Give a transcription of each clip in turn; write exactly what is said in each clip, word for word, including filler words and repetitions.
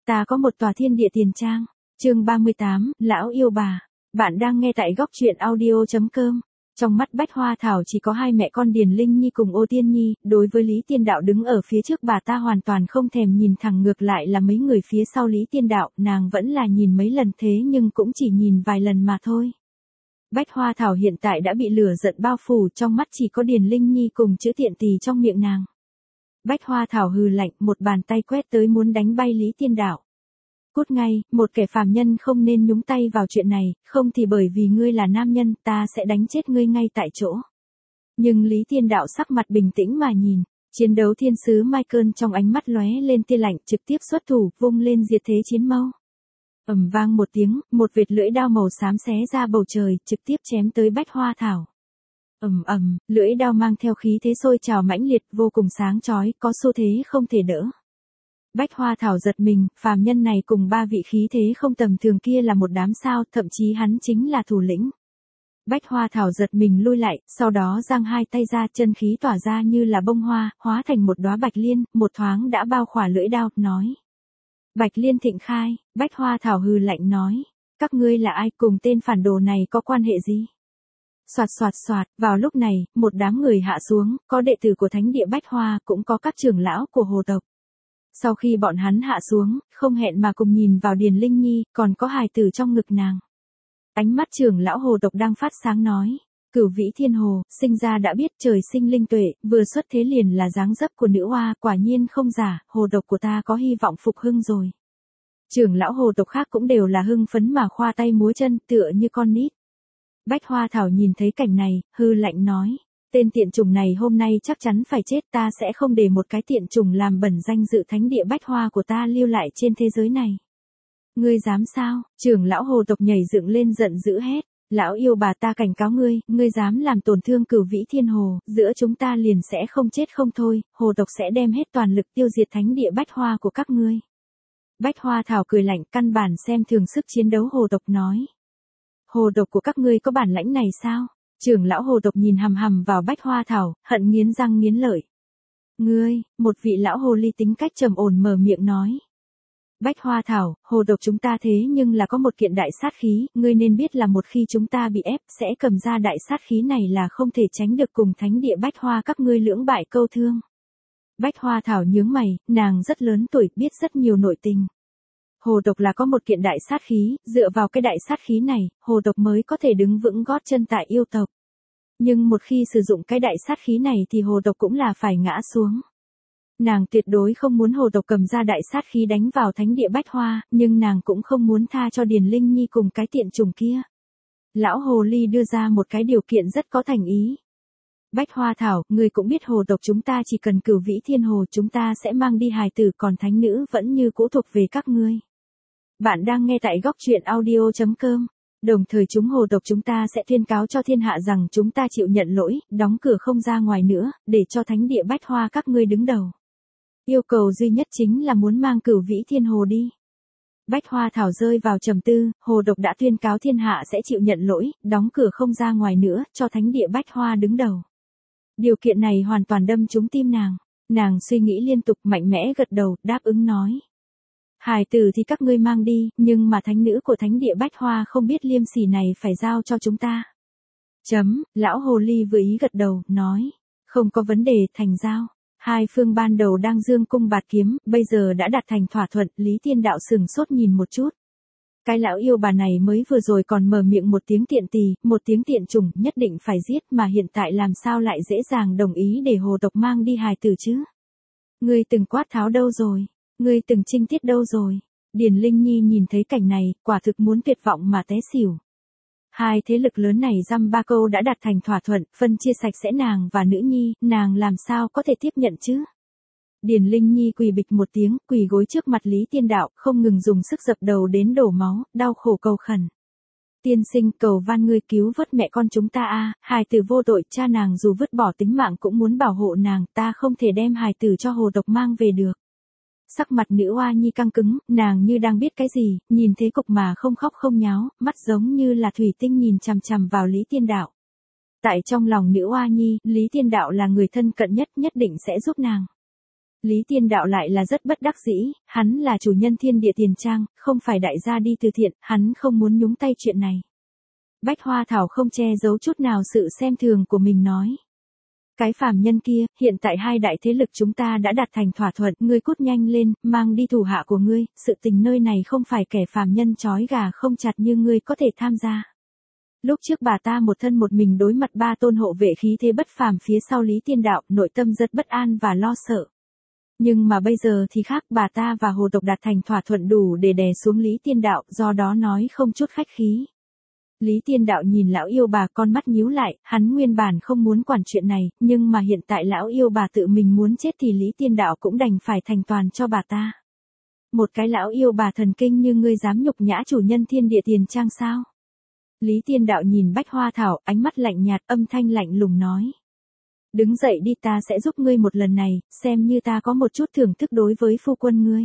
Ta có một tòa thiên địa tiền trang. Chương ba mươi tám, lão yêu bà. Bạn đang nghe tại góc truyện audio chấm com. Trong mắt Bách Hoa Thảo chỉ có hai mẹ con Điền Linh Nhi cùng Ô Tiên Nhi, đối với Lý Tiên Đạo đứng ở phía trước bà ta hoàn toàn không thèm nhìn, thẳng ngược lại là mấy người phía sau Lý Tiên Đạo, nàng vẫn là nhìn mấy lần thế nhưng cũng chỉ nhìn vài lần mà thôi. Bách Hoa Thảo hiện tại đã bị lửa giận bao phủ, trong mắt chỉ có Điền Linh Nhi cùng chữ tiện tỳ trong miệng nàng. Bách Hoa Thảo hừ lạnh, một bàn tay quét tới muốn đánh bay Lý Tiên Đạo. Cút ngay, một kẻ phàm nhân không nên nhúng tay vào chuyện này, không thì bởi vì ngươi là nam nhân, ta sẽ đánh chết ngươi ngay tại chỗ. Nhưng Lý Tiên Đạo sắc mặt bình tĩnh mà nhìn, chiến đấu thiên sứ Michael trong ánh mắt lóe lên tia lạnh, trực tiếp xuất thủ, vung lên diệt thế chiến mâu. Ầm vang một tiếng, một vệt lưỡi đao màu xám xé ra bầu trời, trực tiếp chém tới Bách Hoa Thảo. Ầm ầm, lưỡi đao mang theo khí thế sôi trào mãnh liệt, vô cùng sáng chói, có xu thế không thể đỡ. Bách Hoa Thảo giật mình, phàm nhân này cùng ba vị khí thế không tầm thường kia là một đám sao, thậm chí hắn chính là thủ lĩnh. Bách Hoa Thảo giật mình lui lại, sau đó giang hai tay ra, chân khí tỏa ra như là bông hoa, hóa thành một đóa bạch liên, một thoáng đã bao khỏa lưỡi đao, nói. Bạch liên thịnh khai. Bách Hoa Thảo hừ lạnh nói. Các ngươi là ai, cùng tên phản đồ này có quan hệ gì? Soạt soạt soạt, vào lúc này, một đám người hạ xuống, có đệ tử của thánh địa Bách Hoa, cũng có các trưởng lão của hồ tộc. Sau khi bọn hắn hạ xuống, không hẹn mà cùng nhìn vào Điền Linh Nhi, còn có hài tử trong ngực nàng. Ánh mắt trưởng lão hồ tộc đang phát sáng nói. Cửu vĩ thiên hồ, sinh ra đã biết trời sinh linh tuệ, vừa xuất thế liền là dáng dấp của nữ oa, quả nhiên không giả, hồ tộc của ta có hy vọng phục hưng rồi. Trưởng lão hồ tộc khác cũng đều là hưng phấn mà khoa tay múa chân, tựa như con nít. Bách Hoa Thảo nhìn thấy cảnh này, hư lạnh nói. Tên tiện chủng này hôm nay chắc chắn phải chết, ta sẽ không để một cái tiện chủng làm bẩn danh dự thánh địa Bách Hoa của ta lưu lại trên thế giới này. Ngươi dám sao? Trưởng lão hồ tộc nhảy dựng lên giận dữ hét. Lão yêu bà, ta cảnh cáo ngươi, ngươi dám làm tổn thương cửu vĩ thiên hồ, giữa chúng ta liền sẽ không chết không thôi, hồ tộc sẽ đem hết toàn lực tiêu diệt thánh địa Bách Hoa của các ngươi. Bách Hoa Thảo cười lạnh, căn bản xem thường sức chiến đấu hồ tộc, nói. Hồ tộc của các ngươi có bản lãnh này sao? Trưởng lão hồ tộc nhìn hằm hằm vào Bách Hoa Thảo, hận nghiến răng nghiến lợi. Ngươi, một vị lão hồ ly tính cách trầm ổn mở miệng nói. Bách Hoa Thảo, hồ tộc chúng ta thế nhưng là có một kiện đại sát khí, ngươi nên biết là một khi chúng ta bị ép, sẽ cầm ra đại sát khí này là không thể tránh được cùng thánh địa Bách Hoa các ngươi lưỡng bại câu thương. Bách Hoa Thảo nhướng mày, nàng rất lớn tuổi, biết rất nhiều nội tình. Hồ tộc là có một kiện đại sát khí, dựa vào cái đại sát khí này, hồ tộc mới có thể đứng vững gót chân tại yêu tộc. Nhưng một khi sử dụng cái đại sát khí này thì hồ tộc cũng là phải ngã xuống. Nàng tuyệt đối không muốn hồ tộc cầm ra đại sát khí đánh vào thánh địa Bách Hoa, nhưng nàng cũng không muốn tha cho Điền Linh Nhi cùng cái tiện chủng kia. Lão hồ ly đưa ra một cái điều kiện rất có thành ý. Bách Hoa Thảo, ngươi cũng biết hồ tộc chúng ta chỉ cần cửu vĩ thiên hồ chúng ta sẽ mang đi hài tử, còn thánh nữ vẫn như cũ thuộc về các ngươi. Bạn đang nghe tại góc truyện audio chấm com. Đồng thời chúng hồ tộc chúng ta sẽ tuyên cáo cho thiên hạ rằng chúng ta chịu nhận lỗi, đóng cửa không ra ngoài nữa, để cho thánh địa Bách Hoa các ngươi đứng đầu. Yêu cầu duy nhất chính là muốn mang cửu vĩ thiên hồ đi. Bách Hoa Thảo rơi vào trầm tư, hồ tộc đã tuyên cáo thiên hạ sẽ chịu nhận lỗi, đóng cửa không ra ngoài nữa, cho thánh địa Bách Hoa đứng đầu. Điều kiện này hoàn toàn đâm trúng tim nàng. Nàng suy nghĩ liên tục, mạnh mẽ gật đầu, đáp ứng nói. Hài tử thì các ngươi mang đi, nhưng mà thánh nữ của thánh địa Bách Hoa không biết liêm sỉ này phải giao cho chúng ta. Chấm, lão hồ ly vừa ý gật đầu, nói. Không có vấn đề, thành giao. Hai phương ban đầu đang dương cung bạt kiếm, bây giờ đã đạt thành thỏa thuận, Lý Tiên Đạo sừng sốt nhìn một chút. Cái lão yêu bà này mới vừa rồi còn mở miệng một tiếng tiện tỳ, một tiếng tiện chủng, nhất định phải giết, mà hiện tại làm sao lại dễ dàng đồng ý để hồ tộc mang đi hài tử chứ? Ngươi từng quát tháo đâu rồi? Ngươi từng trinh tiết đâu rồi? Điền Linh Nhi nhìn thấy cảnh này, quả thực muốn tuyệt vọng mà té xỉu. Hai thế lực lớn này dăm ba câu đã đạt thành thỏa thuận, phân chia sạch sẽ nàng và nữ nhi, nàng làm sao có thể tiếp nhận chứ? Điền Linh Nhi quỳ bịch một tiếng, quỳ gối trước mặt Lý Tiên Đạo, không ngừng dùng sức dập đầu đến đổ máu, đau khổ cầu khẩn. Tiên sinh, cầu van ngươi cứu vớt mẹ con chúng ta a, hài tử vô tội, cha nàng dù vứt bỏ tính mạng cũng muốn bảo hộ nàng, ta không thể đem hài tử cho hồ tộc mang về được. Sắc mặt nữ oa nhi căng cứng, nàng như đang biết cái gì, nhìn thế cục mà không khóc không nháo, mắt giống như là thủy tinh nhìn chằm chằm vào Lý Tiên Đạo. Tại trong lòng nữ oa nhi, Lý Tiên Đạo là người thân cận nhất, nhất định sẽ giúp nàng. Lý Tiên Đạo lại là rất bất đắc dĩ, hắn là chủ nhân thiên địa tiền trang, không phải đại gia đi từ thiện, hắn không muốn nhúng tay chuyện này. Bách Hoa Thảo không che giấu chút nào sự xem thường của mình nói. Cái phàm nhân kia, hiện tại hai đại thế lực chúng ta đã đạt thành thỏa thuận, ngươi cút nhanh lên, mang đi thủ hạ của ngươi, sự tình nơi này không phải kẻ phàm nhân trói gà không chặt như ngươi có thể tham gia. Lúc trước bà ta một thân một mình đối mặt ba tôn hộ vệ khí thế bất phàm phía sau Lý Tiên Đạo, nội tâm rất bất an và lo sợ. Nhưng mà bây giờ thì khác, bà ta và Hồ tộc đạt thành thỏa thuận đủ để đè xuống Lý Tiên Đạo, do đó nói không chút khách khí. Lý Tiên Đạo nhìn lão yêu bà, con mắt nhíu lại, hắn nguyên bản không muốn quản chuyện này, nhưng mà hiện tại lão yêu bà tự mình muốn chết thì Lý Tiên Đạo cũng đành phải thành toàn cho bà ta. Một cái lão yêu bà thần kinh như ngươi dám nhục nhã chủ nhân thiên địa tiền trang sao? Lý Tiên Đạo nhìn Bách Hoa Thảo, ánh mắt lạnh nhạt, âm thanh lạnh lùng nói. Đứng dậy đi, ta sẽ giúp ngươi một lần này, xem như ta có một chút thưởng thức đối với phu quân ngươi.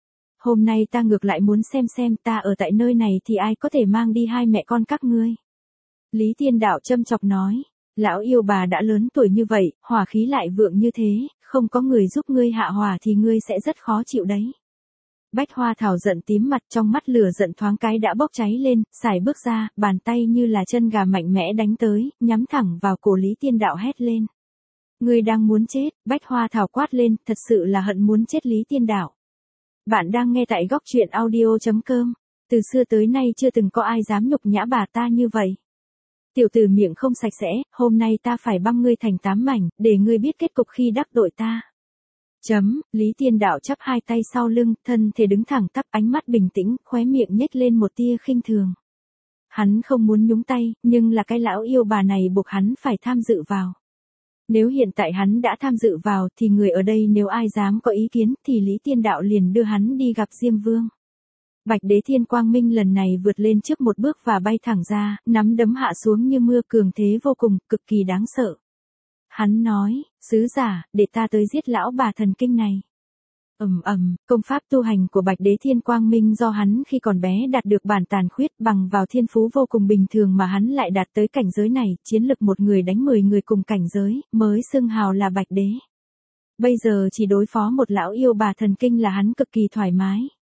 Hôm nay ta ngược lại muốn xem xem ta ở tại nơi này thì ai có thể mang đi hai mẹ con các ngươi. Lý Tiên Đạo châm chọc nói, lão yêu bà đã lớn tuổi như vậy, hỏa khí lại vượng như thế, không có người giúp ngươi hạ hỏa thì ngươi sẽ rất khó chịu đấy. Bách Hoa Thảo giận tím mặt, trong mắt lửa giận thoáng cái đã bốc cháy lên, xài bước ra, bàn tay như là chân gà mạnh mẽ đánh tới, nhắm thẳng vào cổ Lý Tiên Đạo hét lên. Ngươi đang muốn chết, Bách Hoa Thảo quát lên, thật sự là hận muốn chết Lý Tiên Đạo. Bạn đang nghe tại góc truyện audio chấm com. Từ xưa tới nay chưa từng có ai dám nhục nhã bà ta như vậy. Tiểu tử miệng không sạch sẽ, hôm nay ta phải băm ngươi thành tám mảnh, để ngươi biết kết cục khi đắc tội ta. Chấm, Lý Tiên Đạo chắp hai tay sau lưng, thân thể đứng thẳng tắp, ánh mắt bình tĩnh, khóe miệng nhếch lên một tia khinh thường. Hắn không muốn nhúng tay, nhưng là cái lão yêu bà này buộc hắn phải tham dự vào. Nếu hiện tại hắn đã tham dự vào thì người ở đây nếu ai dám có ý kiến thì Lý Tiên Đạo liền đưa hắn đi gặp Diêm Vương. Bạch Đế Thiên Quang Minh lần này vượt lên trước một bước và bay thẳng ra, nắm đấm hạ xuống như mưa, cường thế vô cùng, cực kỳ đáng sợ. Hắn nói, sứ giả, để ta tới giết lão bà thần kinh này. Ầm ầm, công pháp tu hành của Bạch Đế Thiên Quang Minh do hắn khi còn bé đạt được bản tàn khuyết, bằng vào thiên phú vô cùng bình thường mà hắn lại đạt tới cảnh giới này, chiến lực một người đánh mười người cùng cảnh giới, mới xưng hào là Bạch Đế. Bây giờ chỉ đối phó một lão yêu bà thần kinh là hắn cực kỳ thoải mái.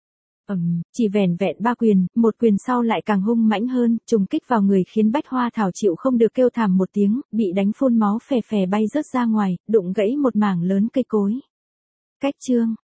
Ầm, chỉ vẻn vẹn ba quyền, một quyền sau lại càng hung mãnh hơn, trùng kích vào người khiến Bách Hoa Thảo chịu không được kêu thảm một tiếng, bị đánh phun máu phè phè bay rớt ra ngoài, đụng gãy một mảng lớn cây cối. Cách chương